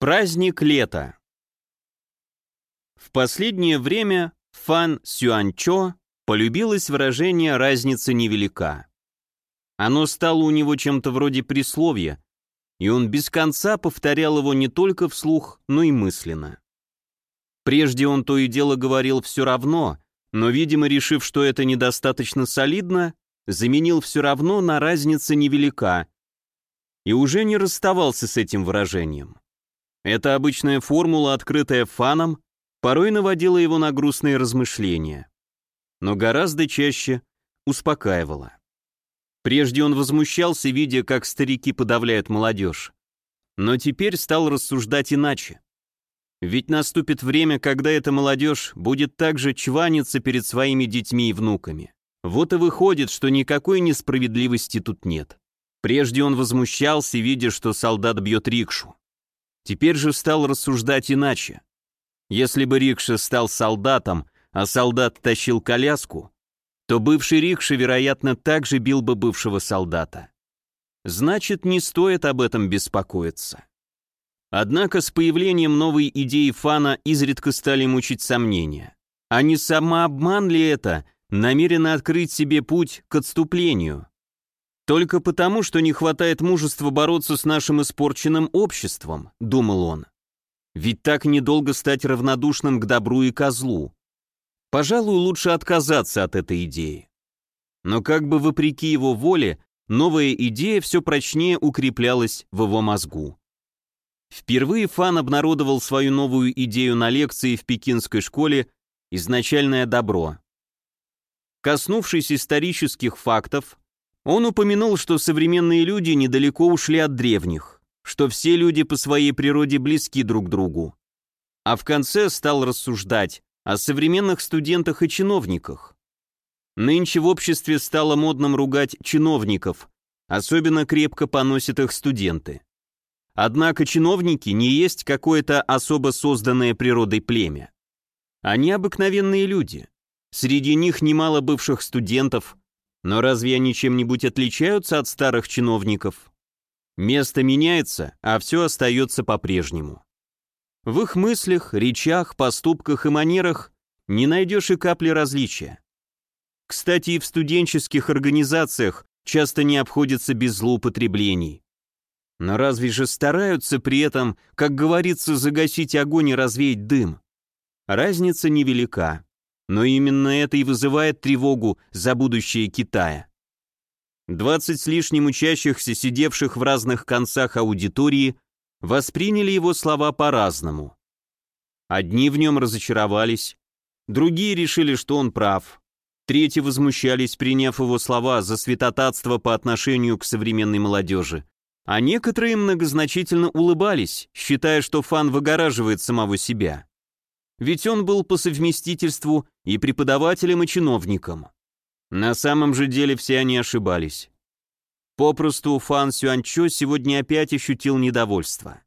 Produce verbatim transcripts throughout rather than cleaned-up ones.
Праздник лета. В последнее время Фан Сюаньчо полюбилось выражение «разница невелика». Оно стало у него чем-то вроде присловия, и он без конца повторял его не только вслух, но и мысленно. Прежде он то и дело говорил «все равно», но, видимо, решив, что это недостаточно солидно, заменил «все равно» на «разница невелика» и уже не расставался с этим выражением. Эта обычная формула, открытая Фаном, порой наводила его на грустные размышления, но гораздо чаще успокаивала. Прежде он возмущался, видя, как старики подавляют молодежь, но теперь стал рассуждать иначе. Ведь наступит время, когда эта молодежь будет также чваниться перед своими детьми и внуками. Вот и выходит, что никакой несправедливости тут нет. Прежде он возмущался, видя, что солдат бьет рикшу. Теперь же стал рассуждать иначе. Если бы рикша стал солдатом, а солдат тащил коляску, то бывший рикша, вероятно, также бил бы бывшего солдата. Значит, не стоит об этом беспокоиться. Однако с появлением новой идеи Фана изредка стали мучить сомнения. А не самообман ли это, намеренно открыть себе путь к отступлению? Только потому, что не хватает мужества бороться с нашим испорченным обществом, думал он. Ведь так недолго стать равнодушным к добру и козлу. Пожалуй, лучше отказаться от этой идеи. Но как бы вопреки его воле, новая идея все прочнее укреплялась в его мозгу. Впервые Фан обнародовал свою новую идею на лекции в пекинской школе «Изначальное добро». Коснувшись исторических фактов, он упомянул, что современные люди недалеко ушли от древних, что все люди по своей природе близки друг другу. А в конце стал рассуждать о современных студентах и чиновниках. Нынче в обществе стало модным ругать чиновников, особенно крепко поносят их студенты. Однако чиновники не есть какое-то особо созданное природой племя. Они обыкновенные люди. Среди них немало бывших студентов, но разве они чем-нибудь отличаются от старых чиновников? Место меняется, а все остается по-прежнему. В их мыслях, речах, поступках и манерах не найдешь и капли различия. Кстати, и в студенческих организациях часто не обходится без злоупотреблений. Но разве же стараются при этом, как говорится, загасить огонь и развеять дым? Разница невелика, но именно это и вызывает тревогу за будущее Китая. Двадцать с лишним учащихся, сидевших в разных концах аудитории, восприняли его слова по-разному. Одни в нем разочаровались, другие решили, что он прав, третьи возмущались, приняв его слова за святотатство по отношению к современной молодежи, а некоторые многозначительно улыбались, считая, что Фан выгораживает самого себя. Ведь он был по совместительству и преподавателем, и чиновником. На самом же деле все они ошибались. Попросту Фан Сюаньчо сегодня опять ощутил недовольство.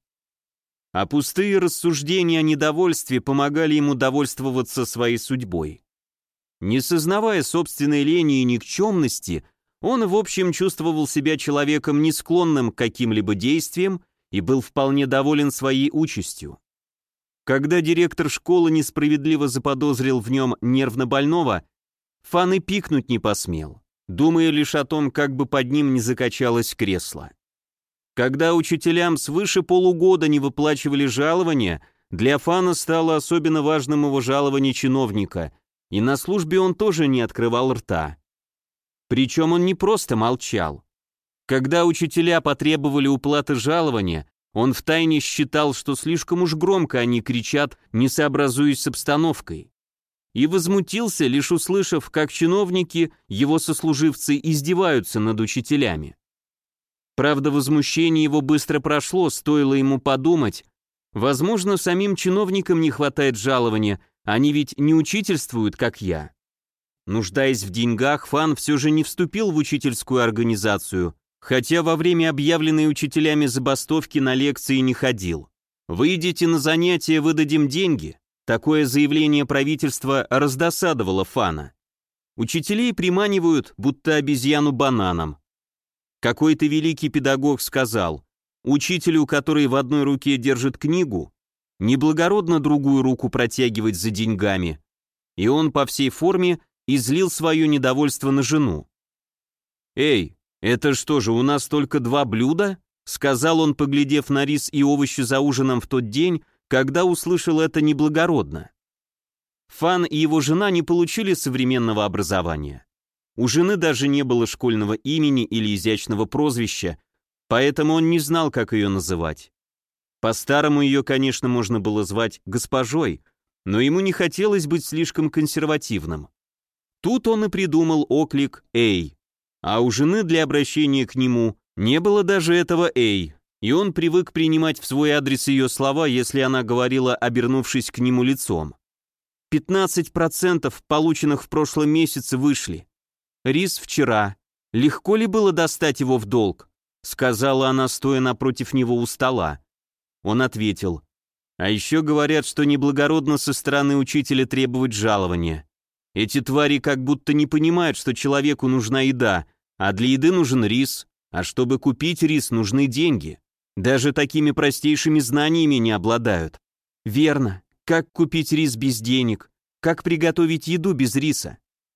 А пустые рассуждения о недовольстве помогали ему довольствоваться своей судьбой. Не сознавая собственной лени и никчемности, он, в общем, чувствовал себя человеком, не склонным к каким-либо действиям, и был вполне доволен своей участью. Когда директор школы несправедливо заподозрил в нем нервнобольного, Фан и пикнуть не посмел, думая лишь о том, как бы под ним не закачалось кресло. Когда учителям свыше полугода не выплачивали жалования, для Фана стало особенно важным его жалование чиновника, и на службе он тоже не открывал рта. Причем он не просто молчал. Когда учителя потребовали уплаты жалования, он втайне считал, что слишком уж громко они кричат, не сообразуясь с обстановкой. И возмутился, лишь услышав, как чиновники, его сослуживцы, издеваются над учителями. Правда, возмущение его быстро прошло, стоило ему подумать. Возможно, самим чиновникам не хватает жалования, они ведь не учительствуют, как я. Нуждаясь в деньгах, Фан все же не вступил в учительскую организацию, хотя во время объявленной учителями забастовки на лекции не ходил. «Выйдите на занятия, выдадим деньги». Такое заявление правительства раздосадовало Фана. Учителей приманивают, будто обезьяну бананом. Какой-то великий педагог сказал: Учителю, который в одной руке держит книгу, неблагородно другую руку протягивать за деньгами, и он по всей форме излил свое недовольство на жену. «Эй, это что же, у нас только два блюда?» — сказал он, поглядев на рис и овощи за ужином в тот день, когда услышал это неблагородно. Фан и его жена не получили современного образования. У жены даже не было школьного имени или изящного прозвища, поэтому он не знал, как ее называть. По-старому ее, конечно, можно было звать госпожой, но ему не хотелось быть слишком консервативным. Тут он и придумал оклик «Эй», а у жены для обращения к нему не было даже этого «Эй», и он привык принимать в свой адрес ее слова, если она говорила, обернувшись к нему лицом. пятнадцать процентов полученных в прошлом месяце вышли. Рис вчера. Легко ли было достать его в долг? Сказала она, стоя напротив него у стола. Он ответил: а еще говорят, что неблагородно со стороны учителя требовать жалования. Эти твари как будто не понимают, что человеку нужна еда, а для еды нужен рис, а чтобы купить рис, нужны деньги. Даже такими простейшими знаниями не обладают. Верно. Как купить рис без денег? Как приготовить еду без риса?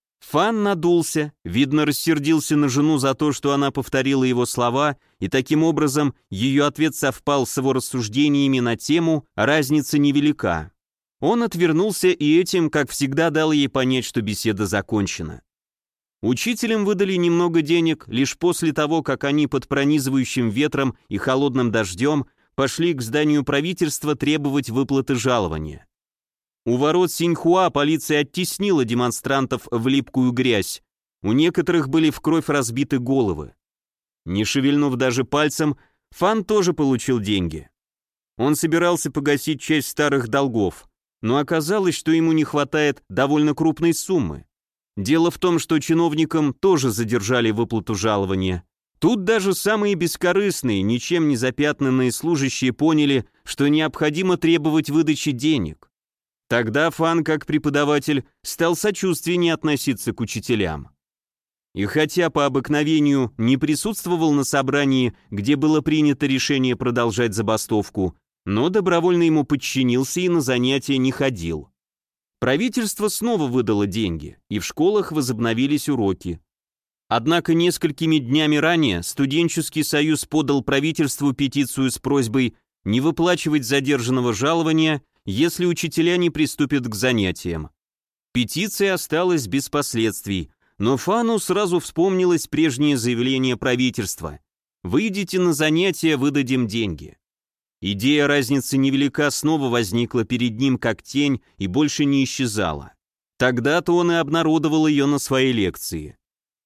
Фан надулся, видно, рассердился на жену за то, что она повторила его слова, и таким образом ее ответ совпал с его рассуждениями на тему «разница невелика». Он отвернулся и этим, как всегда, дал ей понять, что беседа закончена. Учителям выдали немного денег лишь после того, как они под пронизывающим ветром и холодным дождем пошли к зданию правительства требовать выплаты жалования. У ворот Синьхуа полиция оттеснила демонстрантов в липкую грязь, у некоторых были в кровь разбиты головы. Не шевельнув даже пальцем, Фан тоже получил деньги. Он собирался погасить часть старых долгов, но оказалось, что ему не хватает довольно крупной суммы. Дело в том, что чиновникам тоже задержали выплату жалования. Тут даже самые бескорыстные, ничем не запятнанные служащие поняли, что необходимо требовать выдачи денег. Тогда Фан, как преподаватель, стал сочувственнее относиться к учителям. И хотя по обыкновению не присутствовал на собрании, где было принято решение продолжать забастовку, но добровольно ему подчинился и на занятия не ходил. Правительство снова выдало деньги, и в школах возобновились уроки. Однако несколькими днями ранее студенческий союз подал правительству петицию с просьбой не выплачивать задержанного жалования, если учителя не приступят к занятиям. Петиция осталась без последствий, но Фану сразу вспомнилось прежнее заявление правительства: «Выйдите на занятия, выдадим деньги». Идея разницы невелика снова возникла перед ним как тень и больше не исчезала. Тогда-то он и обнародовал ее на своей лекции.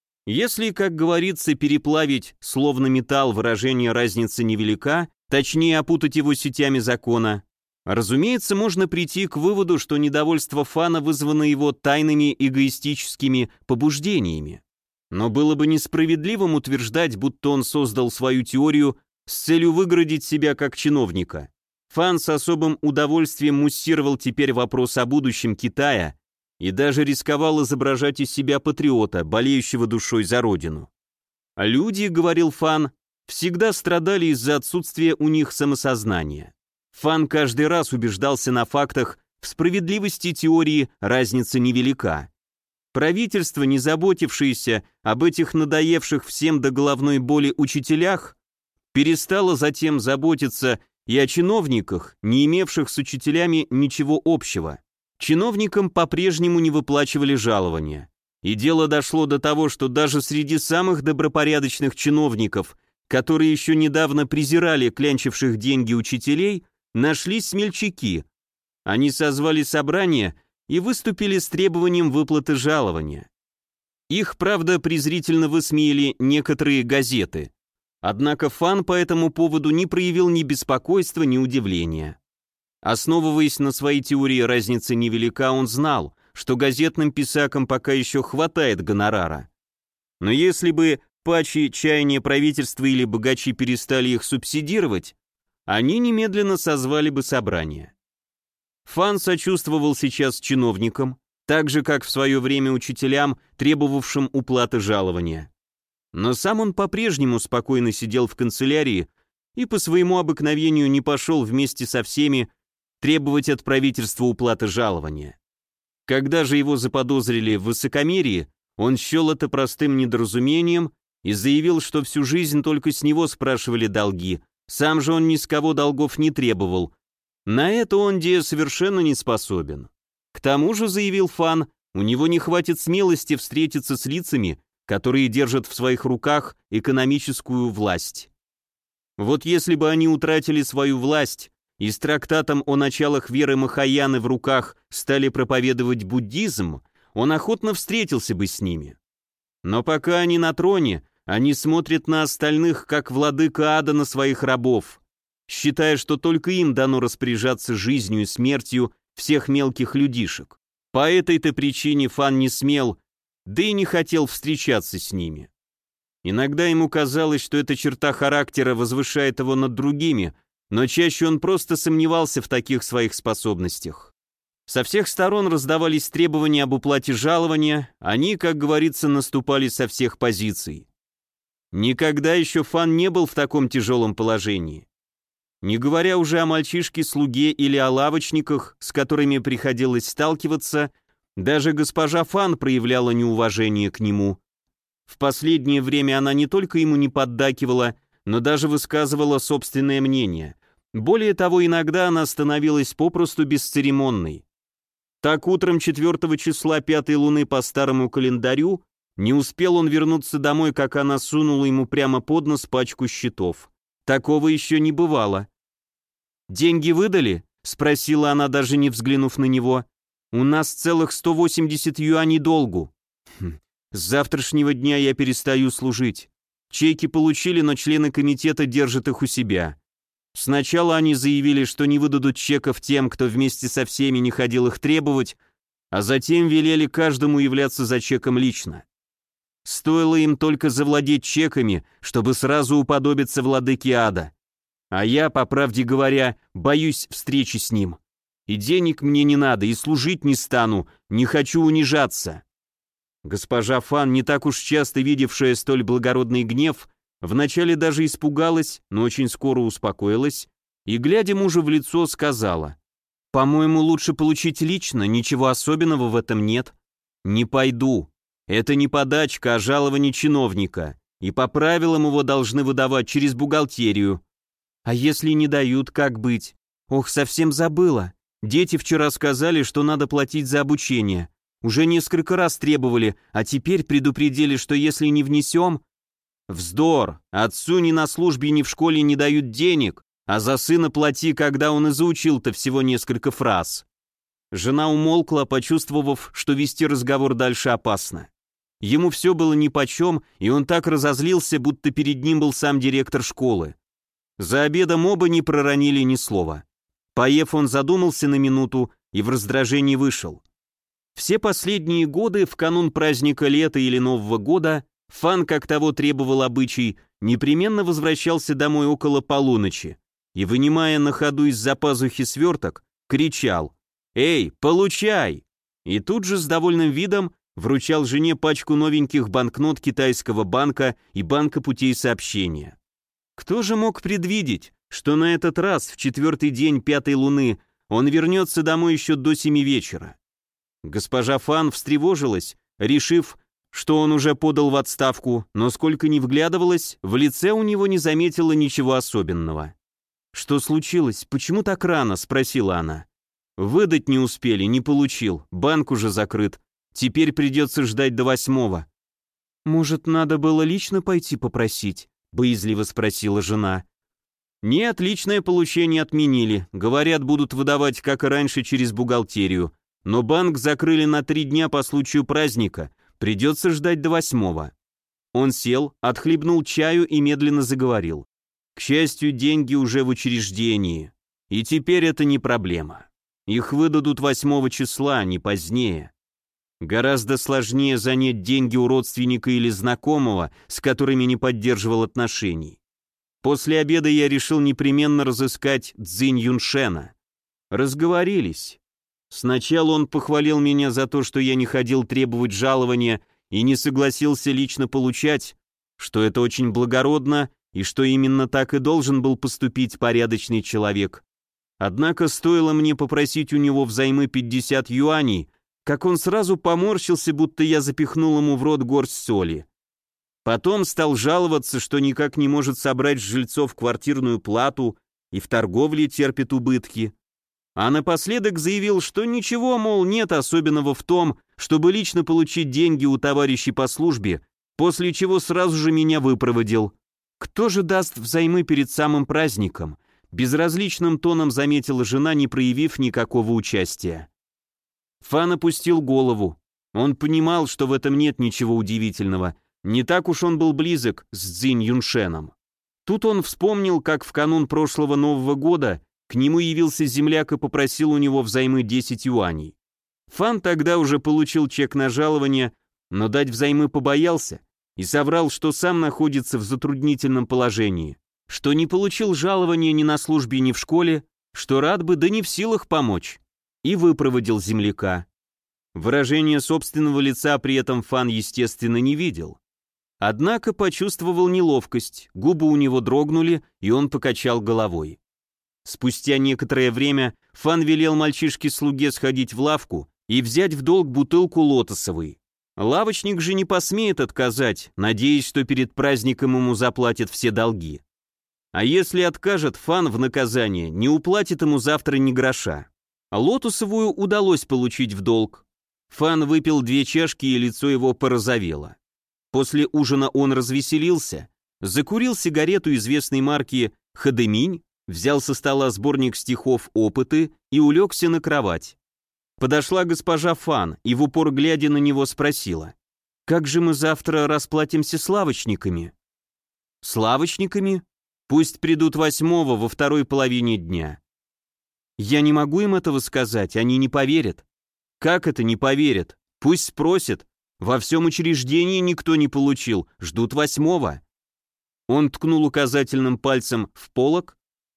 Если, как говорится, переплавить словно металл выражение «разница невелика», точнее опутать его сетями закона, разумеется, можно прийти к выводу, что недовольство Фана вызвано его тайными эгоистическими побуждениями. Но было бы несправедливым утверждать, будто он создал свою теорию с целью выгородить себя как чиновника. Фан с особым удовольствием муссировал теперь вопрос о будущем Китая и даже рисковал изображать из себя патриота, болеющего душой за родину. А люди, говорил Фан, всегда страдали из-за отсутствия у них самосознания. Фан каждый раз убеждался на фактах в справедливости теории «разница невелика». Правительство, не заботившееся об этих надоевших всем до головной боли учителях, перестало затем заботиться и о чиновниках, не имевших с учителями ничего общего. Чиновникам по-прежнему не выплачивали жалования. И дело дошло до того, что даже среди самых добропорядочных чиновников, которые еще недавно презирали клянчивших деньги учителей, нашлись смельчаки. Они созвали собрание и выступили с требованием выплаты жалования. Их, правда, презрительно высмеяли некоторые газеты. Однако Фан по этому поводу не проявил ни беспокойства, ни удивления. Основываясь на своей теории разницы невелика, он знал, что газетным писакам пока еще хватает гонорара. Но если бы пачи чаяния правительства или богачи перестали их субсидировать, они немедленно созвали бы собрание. Фан сочувствовал сейчас чиновникам, так же, как в свое время учителям, требовавшим уплаты жалования. Но сам он по-прежнему спокойно сидел в канцелярии и по своему обыкновению не пошел вместе со всеми требовать от правительства уплаты жалования. Когда же его заподозрили в высокомерии, он счел это простым недоразумением и заявил, что всю жизнь только с него спрашивали долги, сам же он ни с кого долгов не требовал. На это он де совершенно не способен. К тому же, заявил Фан, у него не хватит смелости встретиться с лицами, которые держат в своих руках экономическую власть. Вот если бы они утратили свою власть и с трактатом о началах веры Махаяны в руках стали проповедовать буддизм, он охотно встретился бы с ними. Но пока они на троне, они смотрят на остальных, как владыка ада на своих рабов, считая, что только им дано распоряжаться жизнью и смертью всех мелких людишек. По этой-то причине Фан не смел, да и не хотел встречаться с ними. Иногда ему казалось, что эта черта характера возвышает его над другими, но чаще он просто сомневался в таких своих способностях. Со всех сторон раздавались требования об уплате жалования, они, как говорится, наступали со всех позиций. Никогда еще Фан не был в таком тяжелом положении. Не говоря уже о мальчишке-слуге или о лавочниках, с которыми приходилось сталкиваться, даже госпожа Фан проявляла неуважение к нему. В последнее время она не только ему не поддакивала, но даже высказывала собственное мнение. Более того, иногда она становилась попросту бесцеремонной. Так утром четвертого числа пятой луны по старому календарю не успел он вернуться домой, как она сунула ему прямо под нос пачку счетов. Такого еще не бывало. «Деньги выдали?» — спросила она, даже не взглянув на него. «У нас целых сто восемьдесят юаней долгу. Хм. С завтрашнего дня я перестаю служить. Чеки получили, но члены комитета держат их у себя. Сначала они заявили, что не выдадут чеков тем, кто вместе со всеми не ходил их требовать, а затем велели каждому являться за чеком лично. Стоило им только завладеть чеками, чтобы сразу уподобиться владыке ада. А я, по правде говоря, боюсь встречи с ним. И денег мне не надо, и служить не стану, не хочу унижаться». Госпожа Фан, не так уж часто видевшая столь благородный гнев, вначале даже испугалась, но очень скоро успокоилась и, глядя мужу в лицо, сказала: «По-моему, лучше получить лично, ничего особенного в этом нет. Не пойду. Это не подачка, а жалование чиновника, и по правилам его должны выдавать через бухгалтерию. А если не дают, как быть? Ох, совсем забыла. Дети вчера сказали, что надо платить за обучение. Уже несколько раз требовали, а теперь предупредили, что если не внесем...» «Вздор! Отцу ни на службе, ни в школе не дают денег, а за сына плати, когда он и заучил-то всего несколько фраз». Жена умолкла, почувствовав, что вести разговор дальше опасно. Ему все было нипочем, и он так разозлился, будто перед ним был сам директор школы. За обедом оба не проронили ни слова. Поев, он задумался на минуту и в раздражении вышел. Все последние годы, в канун праздника лета или Нового года, Фан, как того требовал обычай, непременно возвращался домой около полуночи и, вынимая на ходу из-за пазухи сверток, кричал: «Эй, получай!» И тут же с довольным видом вручал жене пачку новеньких банкнот китайского банка и банка путей сообщения. Кто же мог предвидеть, что на этот раз, в четвертый день пятой луны, он вернется домой еще до семи вечера? Госпожа Фан встревожилась, решив, что он уже подал в отставку, но сколько ни вглядывалась, в лице у него не заметила ничего особенного. «Что случилось? Почему так рано?» — спросила она. «Выдать не успели, не получил, банк уже закрыт. Теперь придется ждать до восьмого». «Может, надо было лично пойти попросить?» — боязливо спросила жена. «Нет, личное получение отменили. Говорят, будут выдавать, как и раньше, через бухгалтерию. Но банк закрыли на три дня по случаю праздника. Придется ждать до восьмого». Он сел, отхлебнул чаю и медленно заговорил. «К счастью, деньги уже в учреждении. И теперь это не проблема. Их выдадут восьмого числа, а не позднее. Гораздо сложнее занять деньги у родственника или знакомого, с которыми не поддерживал отношений. После обеда я решил непременно разыскать Цзинь Юншена. Разговорились. Сначала он похвалил меня за то, что я не ходил требовать жалования и не согласился лично получать, что это очень благородно и что именно так и должен был поступить порядочный человек. Однако стоило мне попросить у него взаймы пятьдесят юаней, как он сразу поморщился, будто я запихнул ему в рот горсть соли. Потом стал жаловаться, что никак не может собрать с жильцов квартирную плату и в торговле терпит убытки. А напоследок заявил, что ничего, мол, нет особенного в том, чтобы лично получить деньги у товарищей по службе, после чего сразу же меня выпроводил. Кто же даст взаймы перед самым праздником? Безразличным тоном заметила жена, не проявив никакого участия. Фан опустил голову. Он понимал, что в этом нет ничего удивительного. Не так уж он был близок с Цзинь Юншеном. Тут он вспомнил, как в канун прошлого Нового года к нему явился земляк и попросил у него взаймы десять юаней. Фан тогда уже получил чек на жалование, но дать взаймы побоялся и соврал, что сам находится в затруднительном положении, что не получил жалования ни на службе, ни в школе, что рад бы, да не в силах помочь, и выпроводил земляка. Выражение собственного лица при этом Фан, естественно, не видел. Однако почувствовал неловкость, губы у него дрогнули, и он покачал головой. Спустя некоторое время Фан велел мальчишке-слуге сходить в лавку и взять в долг бутылку лотосовой. Лавочник же не посмеет отказать, надеясь, что перед праздником ему заплатят все долги. А если откажет, Фан в наказание не уплатит ему завтра ни гроша. Лотосовую удалось получить в долг. Фан выпил две чашки, и лицо его порозовело. После ужина он развеселился, закурил сигарету известной марки «Хадеминь», взял со стола сборник стихов «Опыты» и улегся на кровать. Подошла госпожа Фан и в упор глядя на него спросила: «Как же мы завтра расплатимся с лавочниками?» «С лавочниками? Пусть придут восьмого во второй половине дня». «Я не могу им этого сказать, они не поверят». «Как это не поверят? Пусть спросят. Во всем учреждении никто не получил, ждут восьмого». Он ткнул указательным пальцем в полог,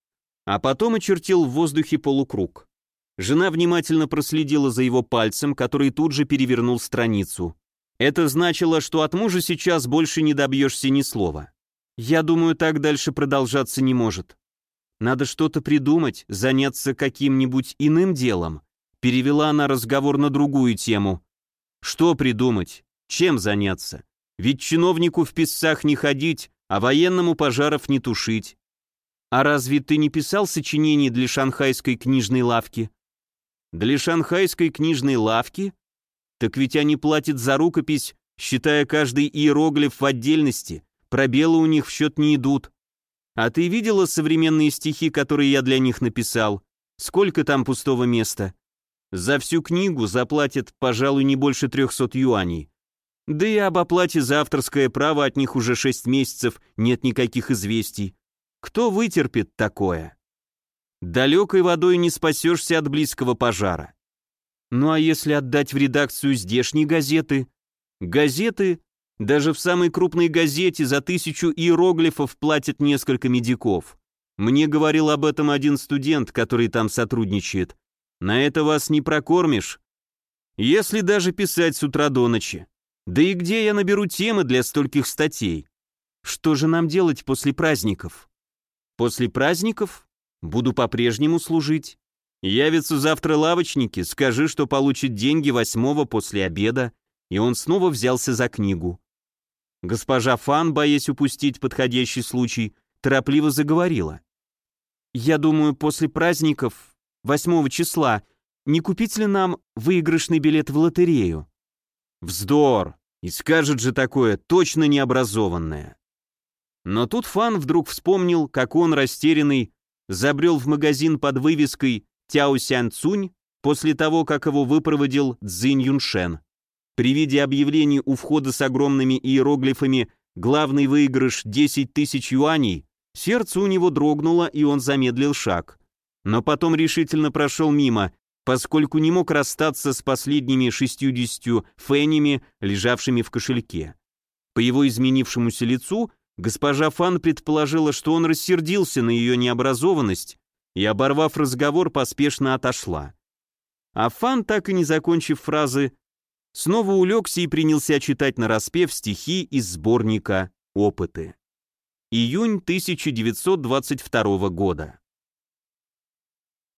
а потом очертил в воздухе полукруг. Жена внимательно проследила за его пальцем, который тут же перевернул страницу. Это значило, что от мужа сейчас больше не добьешься ни слова. «Я думаю, так дальше продолжаться не может. Надо что-то придумать, заняться каким-нибудь иным делом». Перевела она разговор на другую тему. «Что придумать? Чем заняться? Ведь чиновнику в писцах не ходить, а военному пожаров не тушить. А разве ты не писал сочинений для шанхайской книжной лавки?» «Для шанхайской книжной лавки? Так ведь они платят за рукопись, считая каждый иероглиф в отдельности, пробелы у них в счет не идут. А ты видела современные стихи, которые я для них написал? Сколько там пустого места? За всю книгу заплатят, пожалуй, не больше трехсот юаней. Да и об оплате за авторское право от них уже шесть месяцев нет никаких известий. Кто вытерпит такое? Далекой водой не спасешься от близкого пожара. Ну а если отдать в редакцию здешней газеты? Газеты? Даже в самой крупной газете за тысячу иероглифов платят несколько медиков. Мне говорил об этом один студент, который там сотрудничает. На это вас не прокормишь. Если даже писать с утра до ночи. Да и где я наберу темы для стольких статей? Что же нам делать после праздников? После праздников? Буду по-прежнему служить. Явятся завтра лавочники, скажи, что получит деньги восьмого после обеда, и он снова взялся за книгу. Госпожа Фан, боясь упустить подходящий случай, торопливо заговорила. «Я думаю, после праздников, восьмого числа, не купить ли нам выигрышный билет в лотерею?» «Вздор! И скажет же такое, точно необразованное!» Но тут Фан вдруг вспомнил, как он, растерянный, забрел в магазин под вывеской «Тяо Сян Цунь» после того, как его выпроводил Цзинь Юншен. При виде объявлений у входа с огромными иероглифами «Главный выигрыш десять тысяч юаней», сердце у него дрогнуло, и он замедлил шаг. Но потом решительно прошел мимо, поскольку не мог расстаться с последними шестьюдесятью фэнями, лежавшими в кошельке. По его изменившемуся лицу госпожа Фан предположила, что он рассердился на ее необразованность и, оборвав разговор, поспешно отошла. А Фан, так и не закончив фразы, снова улегся и принялся читать нараспев стихи из сборника «Опыты». Июнь тысяча девятьсот двадцать второго года.